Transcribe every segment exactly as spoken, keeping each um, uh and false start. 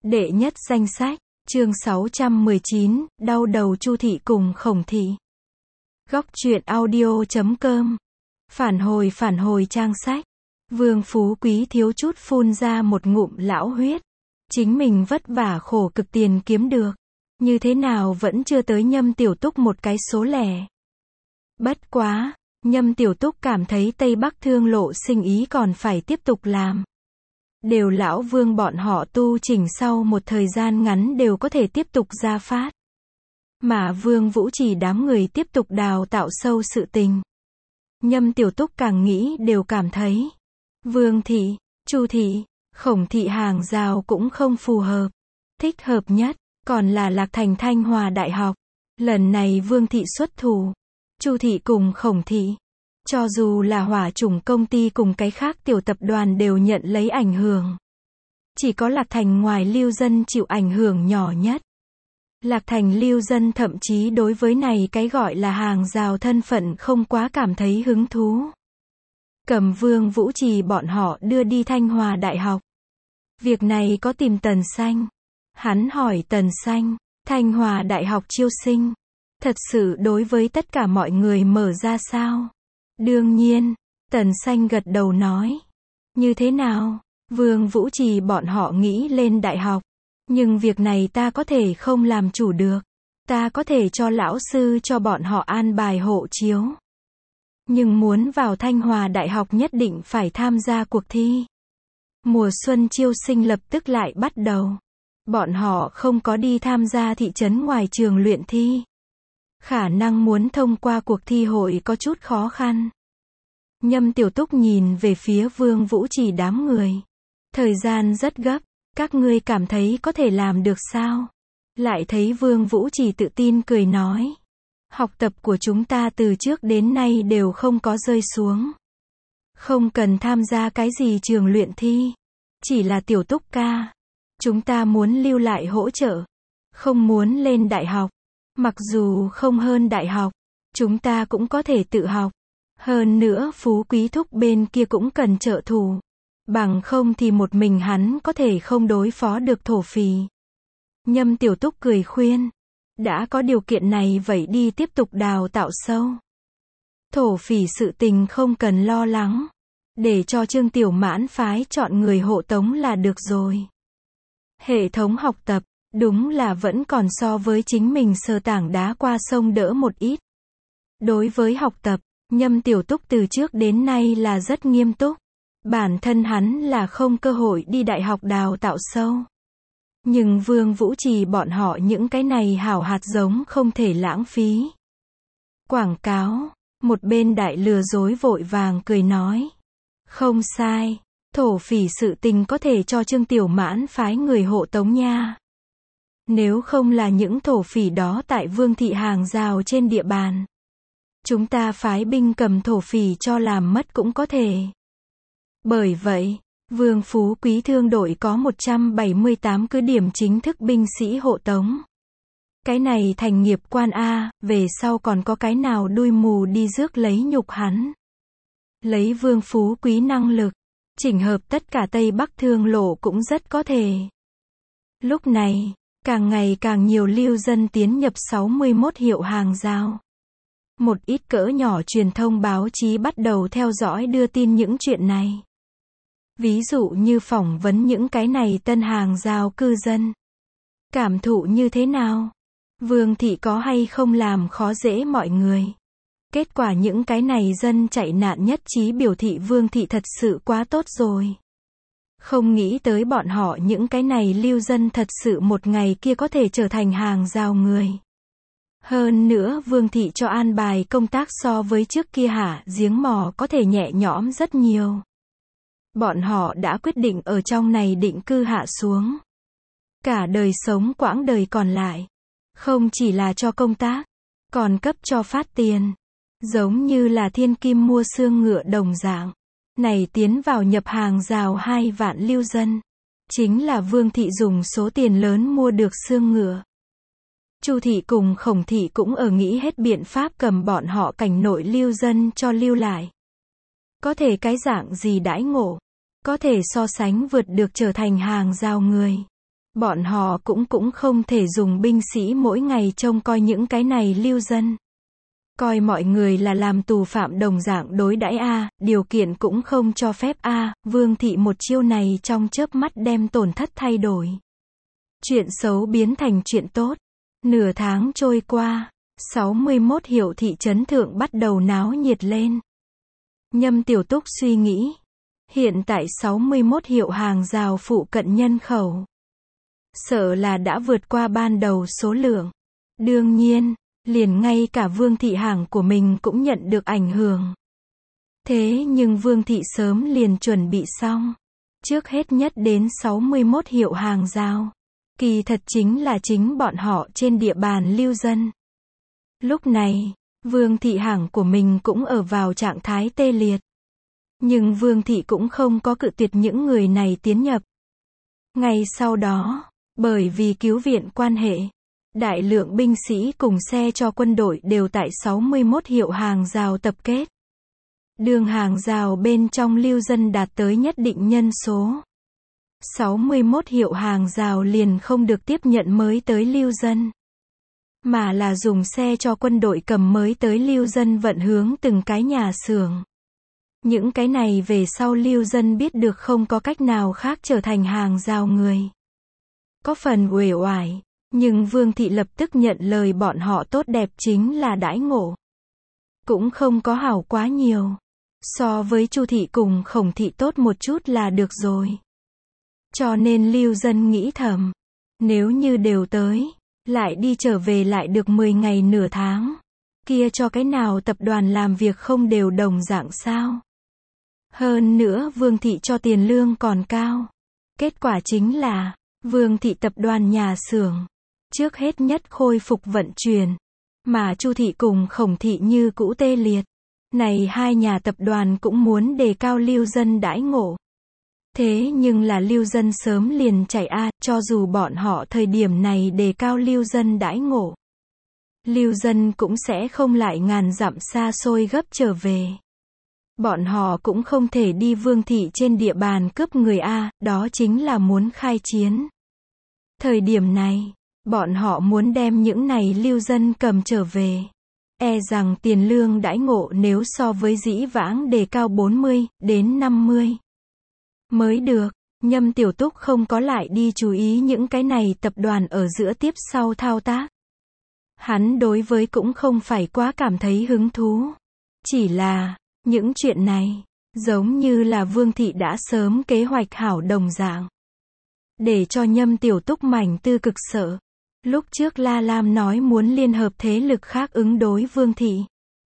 Đệ nhất danh sách, chương sáu trăm mười chín, đau đầu Chu thị cùng Khổng thị. Góc truyện audio chấm com. Phản hồi phản hồi trang sách. Vương Phú Quý thiếu chút phun ra một ngụm lão huyết. Chính mình vất vả khổ cực tiền kiếm được. Như thế nào vẫn chưa tới Nhâm Tiểu Túc một cái số lẻ. Bất quá, Nhâm Tiểu Túc cảm thấy Tây Bắc Thương Lộ sinh ý còn phải tiếp tục làm. Đều lão Vương bọn họ tu chỉnh sau một thời gian ngắn đều có thể tiếp tục ra phát. Mà Vương Vũ Trì đám người tiếp tục đào tạo sâu sự tình. Nhâm Tiểu Túc càng nghĩ đều cảm thấy Vương thị, Chu thị, Khổng thị hàng rào cũng không phù hợp. Thích hợp nhất còn là Lạc Thành Thanh Hòa Đại học. Lần này Vương thị xuất thủ, Chu thị cùng Khổng thị, cho dù là hỏa chủng công ty cùng cái khác tiểu tập đoàn đều nhận lấy ảnh hưởng. Chỉ có Lạc Thành ngoài lưu dân chịu ảnh hưởng nhỏ nhất. Lạc Thành lưu dân thậm chí đối với này cái gọi là hàng rào thân phận không quá cảm thấy hứng thú. Cầm Vương Vũ Trì bọn họ đưa đi Thanh Hòa Đại học. Việc này có tìm Tần Xanh. Hắn hỏi Tần Xanh, Thanh Hòa Đại học chiêu sinh, thật sự đối với tất cả mọi người mở ra sao? Đương nhiên, Tần Xanh gật đầu nói. Như thế nào? Vương Vũ Trì bọn họ nghĩ lên đại học. Nhưng việc này ta có thể không làm chủ được. Ta có thể cho lão sư cho bọn họ an bài hộ chiếu. Nhưng muốn vào Thanh Hòa Đại học nhất định phải tham gia cuộc thi. Mùa xuân chiêu sinh lập tức lại bắt đầu. Bọn họ không có đi tham gia thị trấn ngoài trường luyện thi. Khả năng muốn thông qua cuộc thi hội có chút khó khăn. Nhâm Tiểu Túc nhìn về phía Vương Vũ Trì đám người. Thời gian rất gấp, các ngươi cảm thấy có thể làm được sao? Lại thấy Vương Vũ Trì tự tin cười nói. Học tập của chúng ta từ trước đến nay đều không có rơi xuống. Không cần tham gia cái gì trường luyện thi. Chỉ là Tiểu Túc ca. Chúng ta muốn lưu lại hỗ trợ. Không muốn lên đại học. Mặc dù không hơn đại học, chúng ta cũng có thể tự học. Hơn nữa Phú Quý thúc bên kia cũng cần trợ thủ. Bằng không thì một mình hắn có thể không đối phó được thổ phỉ. Nhâm Tiểu Túc cười khuyên. Đã có điều kiện này vậy đi tiếp tục đào tạo sâu. Thổ phỉ sự tình không cần lo lắng. Để cho Trương Tiểu Mãn phái chọn người hộ tống là được rồi. Hệ thống học tập, đúng là vẫn còn so với chính mình sờ tảng đá qua sông đỡ một ít. Đối với học tập, Nhâm Tiểu Túc từ trước đến nay là rất nghiêm túc. Bản thân hắn là không cơ hội đi đại học đào tạo sâu. Nhưng Vương Vũ Trì bọn họ những cái này hảo hạt giống không thể lãng phí. Quảng cáo, một bên đại lừa dối vội vàng cười nói. Không sai, thổ phỉ sự tình có thể cho Trương Tiểu Mãn phái người hộ tống nha. Nếu không là những thổ phỉ đó tại Vương thị hàng rào trên địa bàn. Chúng ta phái binh cầm thổ phỉ cho làm mất cũng có thể. Bởi vậy, Vương Phú Quý thương đội có một trăm bảy mươi tám cứ điểm chính thức binh sĩ hộ tống. Cái này thành nghiệp quan A, về sau còn có cái nào đuôi mù đi rước lấy nhục hắn. Lấy Vương Phú Quý năng lực, chỉnh hợp tất cả Tây Bắc Thương Lộ cũng rất có thể. Lúc này, càng ngày càng nhiều lưu dân tiến nhập sáu mươi mốt hiệu hàng rào. Một ít cỡ nhỏ truyền thông báo chí bắt đầu theo dõi đưa tin những chuyện này. Ví dụ như phỏng vấn những cái này tân hàng rào cư dân. Cảm thụ như thế nào? Vương thị có hay không làm khó dễ mọi người? Kết quả những cái này dân chạy nạn nhất trí biểu thị Vương thị thật sự quá tốt rồi. Không nghĩ tới bọn họ những cái này lưu dân thật sự một ngày kia có thể trở thành hàng rào người. Hơn nữa Vương thị cho an bài công tác so với trước kia hả giếng mò có thể nhẹ nhõm rất nhiều. Bọn họ đã quyết định ở trong này định cư hạ xuống. Cả đời sống quãng đời còn lại. Không chỉ là cho công tác, còn cấp cho phát tiền. Giống như là thiên kim mua xương ngựa đồng dạng. Này tiến vào nhập hàng rào hai vạn lưu dân. Chính là Vương thị dùng số tiền lớn mua được xương ngựa. Chu thị cùng Khổng thị cũng ở nghĩ hết biện pháp cầm bọn họ cảnh nội lưu dân cho lưu lại. Có thể cái dạng gì đãi ngộ. Có thể so sánh vượt được trở thành hàng rào người. Bọn họ cũng cũng không thể dùng binh sĩ mỗi ngày trông coi những cái này lưu dân. Coi mọi người là làm tù phạm đồng dạng đối đãi a, điều kiện cũng không cho phép a, Vương thị một chiêu này trong chớp mắt đem tổn thất thay đổi. Chuyện xấu biến thành chuyện tốt. Nửa tháng trôi qua, sáu mươi mốt hiệu thị trấn thượng bắt đầu náo nhiệt lên. Nhâm Tiểu Túc suy nghĩ, hiện tại sáu mươi mốt hiệu hàng rào phụ cận nhân khẩu, sợ là đã vượt qua ban đầu số lượng. Đương nhiên, liền ngay cả Vương thị hàng của mình cũng nhận được ảnh hưởng. Thế nhưng Vương thị sớm liền chuẩn bị xong. Trước hết nhất đến sáu mươi mốt hiệu hàng rào. Kỳ thật chính là chính bọn họ trên địa bàn lưu dân. Lúc này, Vương thị hàng của mình cũng ở vào trạng thái tê liệt. Nhưng Vương thị cũng không có cự tuyệt những người này tiến nhập. Ngay sau đó, bởi vì cứu viện quan hệ, đại lượng binh sĩ cùng xe cho quân đội đều tại sáu mươi mốt hiệu hàng rào tập kết. Đường hàng rào bên trong lưu dân đạt tới nhất định nhân số. sáu mươi mốt hiệu hàng rào liền không được tiếp nhận mới tới lưu dân, mà là dùng xe cho quân đội cầm mới tới lưu dân vận hướng từng cái nhà xưởng. Những cái này về sau lưu dân biết được không có cách nào khác trở thành hàng rào người. Có phần uể oải, nhưng Vương thị lập tức nhận lời bọn họ tốt đẹp chính là đãi ngộ. Cũng không có hảo quá nhiều. So với Chu thị cùng Khổng thị tốt một chút là được rồi. Cho nên lưu dân nghĩ thầm, nếu như đều tới, lại đi trở về lại được mười ngày nửa tháng, kia cho cái nào tập đoàn làm việc không đều đồng dạng sao? Hơn nữa Vương thị cho tiền lương còn cao. Kết quả chính là, Vương thị tập đoàn nhà xưởng, trước hết nhất khôi phục vận chuyển, mà Chu thị cùng Khổng thị như cũ tê liệt. Này hai nhà tập đoàn cũng muốn đề cao lưu dân đãi ngộ. Thế nhưng là lưu dân sớm liền chạy a, cho dù bọn họ thời điểm này đề cao lưu dân đãi ngộ, lưu dân cũng sẽ không lại ngàn dặm xa xôi gấp trở về. Bọn họ cũng không thể đi Vương thị trên địa bàn cướp người a, đó chính là muốn khai chiến. Thời điểm này, bọn họ muốn đem những này lưu dân cầm trở về. E rằng tiền lương đãi ngộ nếu so với dĩ vãng đề cao bốn mươi đến năm mươi mới được. Nhâm Tiểu Túc không có lại đi chú ý những cái này tập đoàn ở giữa tiếp sau thao tác. Hắn đối với cũng không phải quá cảm thấy hứng thú. Chỉ là, những chuyện này, giống như là Vương thị đã sớm kế hoạch hảo đồng dạng. Để cho Nhâm Tiểu Túc mảnh tư cực sợ. Lúc trước La Lam nói muốn liên hợp thế lực khác ứng đối Vương thị.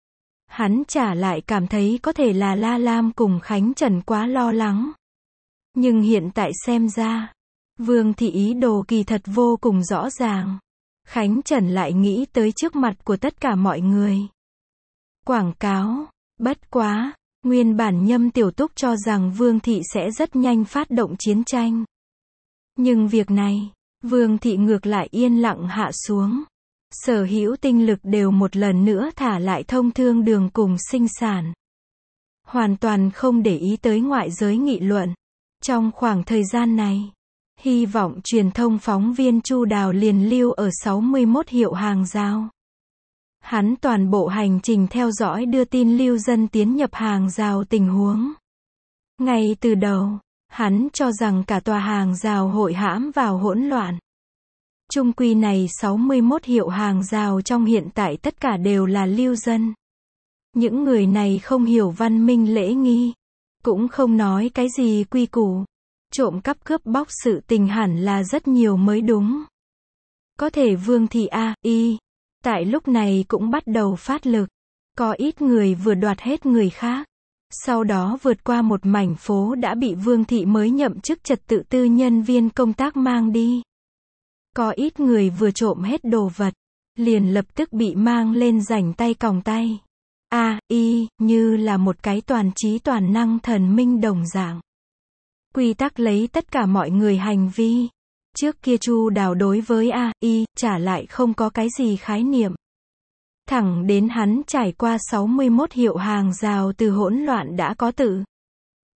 Hắn trả lại cảm thấy có thể là La Lam cùng Khánh Trần quá lo lắng. Nhưng hiện tại xem ra, Vương thị ý đồ kỳ thật vô cùng rõ ràng. Khánh Trần lại nghĩ tới trước mặt của tất cả mọi người. Quảng cáo, bất quá, nguyên bản Nhâm Tiểu Túc cho rằng Vương thị sẽ rất nhanh phát động chiến tranh. Nhưng việc này, Vương thị ngược lại yên lặng hạ xuống. Sở hữu tinh lực đều một lần nữa thả lại thông thương đường cùng sinh sản. Hoàn toàn không để ý tới ngoại giới nghị luận. Trong khoảng thời gian này, hy vọng truyền thông phóng viên Chu Đào liền lưu ở sáu mươi mốt hiệu hàng rào. Hắn toàn bộ hành trình theo dõi đưa tin lưu dân tiến nhập hàng rào tình huống. Ngay từ đầu, hắn cho rằng cả tòa hàng rào hội hãm vào hỗn loạn. Chung quy này sáu mươi mốt hiệu hàng rào trong hiện tại tất cả đều là lưu dân. Những người này không hiểu văn minh lễ nghi, cũng không nói cái gì quy củ. Trộm cắp cướp bóc sự tình hẳn là rất nhiều mới đúng. Có thể Vương thị A, Y, tại lúc này cũng bắt đầu phát lực. Có ít người vừa đoạt hết người khác. Sau đó vượt qua một mảnh phố đã bị Vương thị mới nhậm chức trật tự tư nhân viên công tác mang đi. Có ít người vừa trộm hết đồ vật, liền lập tức bị mang lên rảnh tay còng tay. A, Y, như là một cái toàn trí toàn năng thần minh đồng dạng. Quy tắc lấy tất cả mọi người hành vi. Trước kia Chu Đào đối với A, Y, trả lại không có cái gì khái niệm. Thẳng đến hắn trải qua sáu mươi mốt hiệu hàng rào từ hỗn loạn đã có tự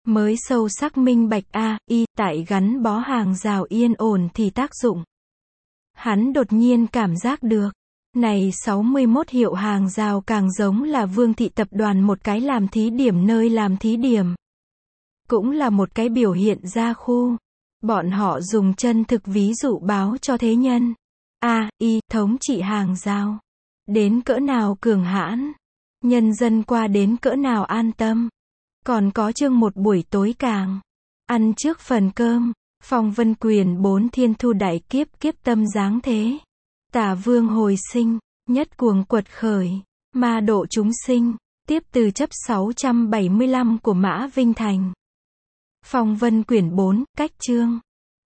mới sâu sắc minh bạch a, y, tại gắn bó hàng rào yên ổn thì tác dụng. Hắn đột nhiên cảm giác được, này sáu mươi mốt hiệu hàng rào càng giống là Vương thị tập đoàn một cái làm thí điểm nơi làm thí điểm. Cũng là một cái biểu hiện ra khu. Bọn họ dùng chân thực ví dụ báo cho thế nhân. A, y, thống trị hàng rào. Đến cỡ nào cường hãn. Nhân dân qua đến cỡ nào an tâm. Còn có chương một buổi tối càng. Ăn trước phần cơm. Phong vân quyền bốn thiên thu đại kiếp kiếp tâm dáng thế. Tả vương hồi sinh. Nhất cuồng quật khởi. Ma độ chúng sinh. Tiếp từ chấp sáu trăm bảy mươi lăm của Mã Vinh Thành. Phong vân quyển bốn, cách chương.